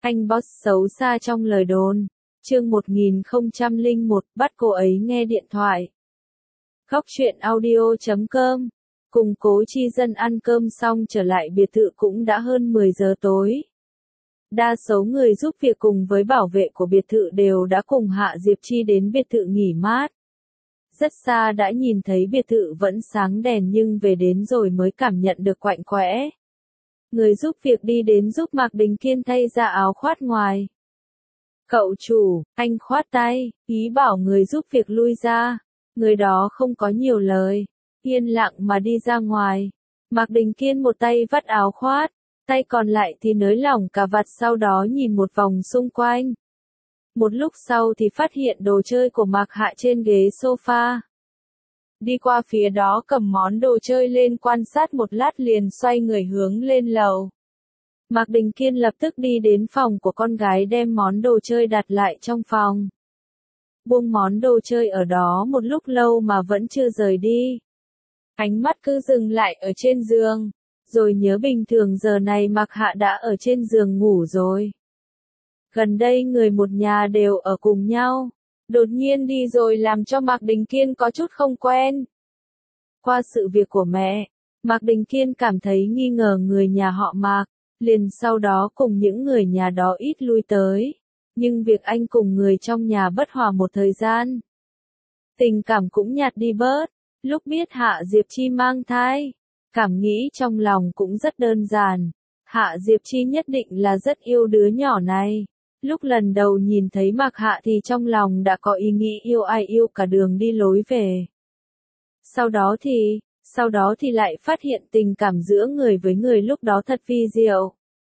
Anh boss xấu xa trong lời đồn. Chương 1001, bắt cô ấy nghe điện thoại. Góc truyện audio.com. Cùng Cố Chi Dân ăn cơm xong trở lại biệt thự cũng đã hơn 10 giờ tối. Đa số người giúp việc cùng với bảo vệ của biệt thự đều đã cùng Hạ Diệp Chi đến biệt thự nghỉ mát. Rất xa đã nhìn thấy biệt thự vẫn sáng đèn nhưng về đến rồi mới cảm nhận được quạnh quẽ. Người giúp việc đi đến giúp Mạc Đình Kiên thay ra áo khoác ngoài. Cậu chủ, anh khoát tay, ý bảo người giúp việc lui ra. Người đó không có nhiều lời, yên lặng mà đi ra ngoài. Mạc Đình Kiên một tay vắt áo khoác, tay còn lại thì nới lỏng cà vạt, sau đó nhìn một vòng xung quanh. Một lúc sau thì phát hiện đồ chơi của Mạc Hạ trên ghế sofa. Đi qua phía đó cầm món đồ chơi lên quan sát một lát liền xoay người hướng lên lầu. Mạc Đình Kiên lập tức đi đến phòng của con gái đem món đồ chơi đặt lại trong phòng. Buông món đồ chơi ở đó một lúc lâu mà vẫn chưa rời đi. Ánh mắt cứ dừng lại ở trên giường, rồi nhớ bình thường giờ này Mạc Hạ đã ở trên giường ngủ rồi. Gần đây người một nhà đều ở cùng nhau. Đột nhiên đi rồi làm cho Mạc Đình Kiên có chút không quen. Qua sự việc của mẹ, Mạc Đình Kiên cảm thấy nghi ngờ người nhà họ Mạc, liền sau đó cùng những người nhà đó ít lui tới. Nhưng việc anh cùng người trong nhà bất hòa một thời gian, tình cảm cũng nhạt đi bớt. Lúc biết Hạ Diệp Chi mang thai, cảm nghĩ trong lòng cũng rất đơn giản. Hạ Diệp Chi nhất định là rất yêu đứa nhỏ này. Lúc lần đầu nhìn thấy Mạc Hạ thì trong lòng đã có ý nghĩ yêu ai yêu cả đường đi lối về. Sau đó thì lại phát hiện tình cảm giữa người với người lúc đó thật vi diệu.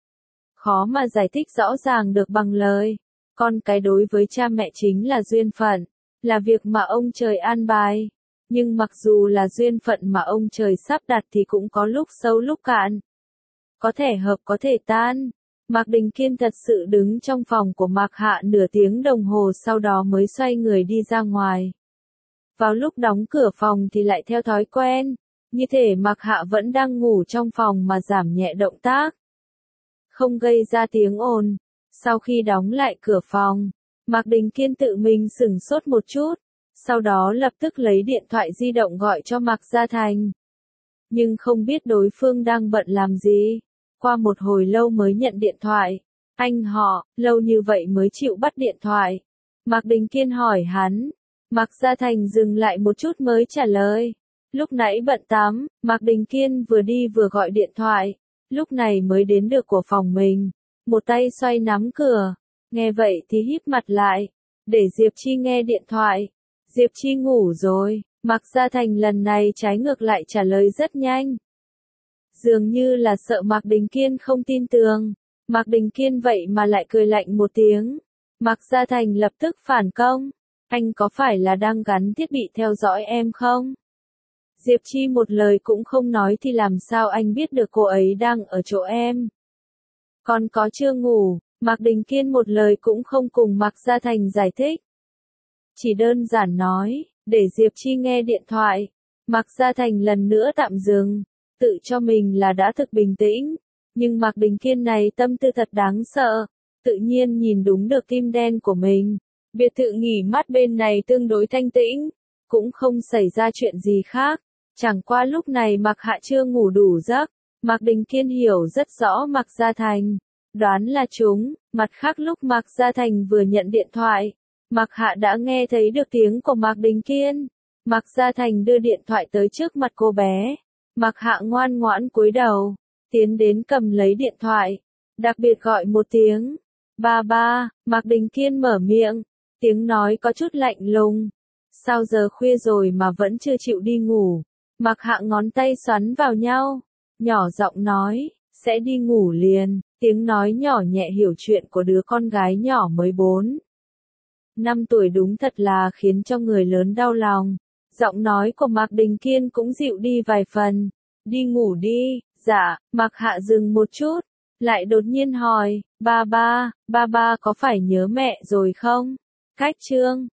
Khó mà giải thích rõ ràng được bằng lời. Con cái đối với cha mẹ chính là duyên phận, là việc mà ông trời an bài. Nhưng mặc dù là duyên phận mà ông trời sắp đặt thì cũng có lúc sâu lúc cạn. Có thể hợp có thể tan. Mạc Đình Kiên thật sự đứng trong phòng của Mạc Hạ nửa tiếng đồng hồ sau đó mới xoay người đi ra ngoài. Vào lúc đóng cửa phòng thì lại theo thói quen, như thể Mạc Hạ vẫn đang ngủ trong phòng mà giảm nhẹ động tác, không gây ra tiếng ồn. Sau khi đóng lại cửa phòng, Mạc Đình Kiên tự mình sửng sốt một chút, sau đó lập tức lấy điện thoại di động gọi cho Mạc Gia Thành. Nhưng không biết đối phương đang bận làm gì. Qua một hồi lâu mới nhận điện thoại. Anh họ, lâu như vậy mới chịu bắt điện thoại. Mạc Đình Kiên hỏi hắn. Mạc Gia Thành dừng lại một chút mới trả lời. Lúc nãy bận tắm, Mạc Đình Kiên vừa đi vừa gọi điện thoại. Lúc này mới đến được của phòng mình. Một tay xoay nắm cửa. Nghe vậy thì híp mặt lại. Để Diệp Chi nghe điện thoại. Diệp Chi ngủ rồi. Mạc Gia Thành lần này trái ngược lại trả lời rất nhanh. Dường như là sợ Mạc Đình Kiên không tin tưởng. Mạc Đình Kiên vậy mà lại cười lạnh một tiếng. Mạc Gia Thành lập tức phản công. Anh có phải là đang gắn thiết bị theo dõi em không? Diệp Chi một lời cũng không nói thì làm sao anh biết được cô ấy đang ở chỗ em? Còn có chưa ngủ? Mạc Đình Kiên một lời cũng không cùng Mạc Gia Thành giải thích. Chỉ đơn giản nói, để Diệp Chi nghe điện thoại. Mạc Gia Thành lần nữa tạm dừng. Tự cho mình là đã thực bình tĩnh, nhưng Mạc Đình Kiên này tâm tư thật đáng sợ, tự nhiên nhìn đúng được tim đen của mình. Biệt thự nghỉ mát bên này tương đối thanh tĩnh, cũng không xảy ra chuyện gì khác, chẳng qua lúc này Mạc Hạ chưa ngủ đủ giấc. Mạc Đình Kiên hiểu rất rõ Mạc Gia Thành, đoán là chúng. Mặt khác lúc Mạc Gia Thành vừa nhận điện thoại, Mạc Hạ đã nghe thấy được tiếng của Mạc Đình Kiên. Mạc Gia Thành đưa điện thoại tới trước mặt cô bé. Mạc Hạ ngoan ngoãn cúi đầu, tiến đến cầm lấy điện thoại, đặc biệt gọi một tiếng. Ba ba. Mạc Đình Kiên mở miệng, tiếng nói có chút lạnh lùng. Sao giờ khuya rồi mà vẫn chưa chịu đi ngủ? Mạc Hạ ngón tay xoắn vào nhau, nhỏ giọng nói, sẽ đi ngủ liền. Tiếng nói nhỏ nhẹ hiểu chuyện của đứa con gái nhỏ mới 4-5 tuổi đúng thật là khiến cho người lớn đau lòng. Giọng nói của Mạc Đình Kiên cũng dịu đi vài phần. Đi ngủ đi. Dạ. Mạc Hạ dừng một chút, lại đột nhiên hỏi, ba ba có phải nhớ mẹ rồi không? Cách chương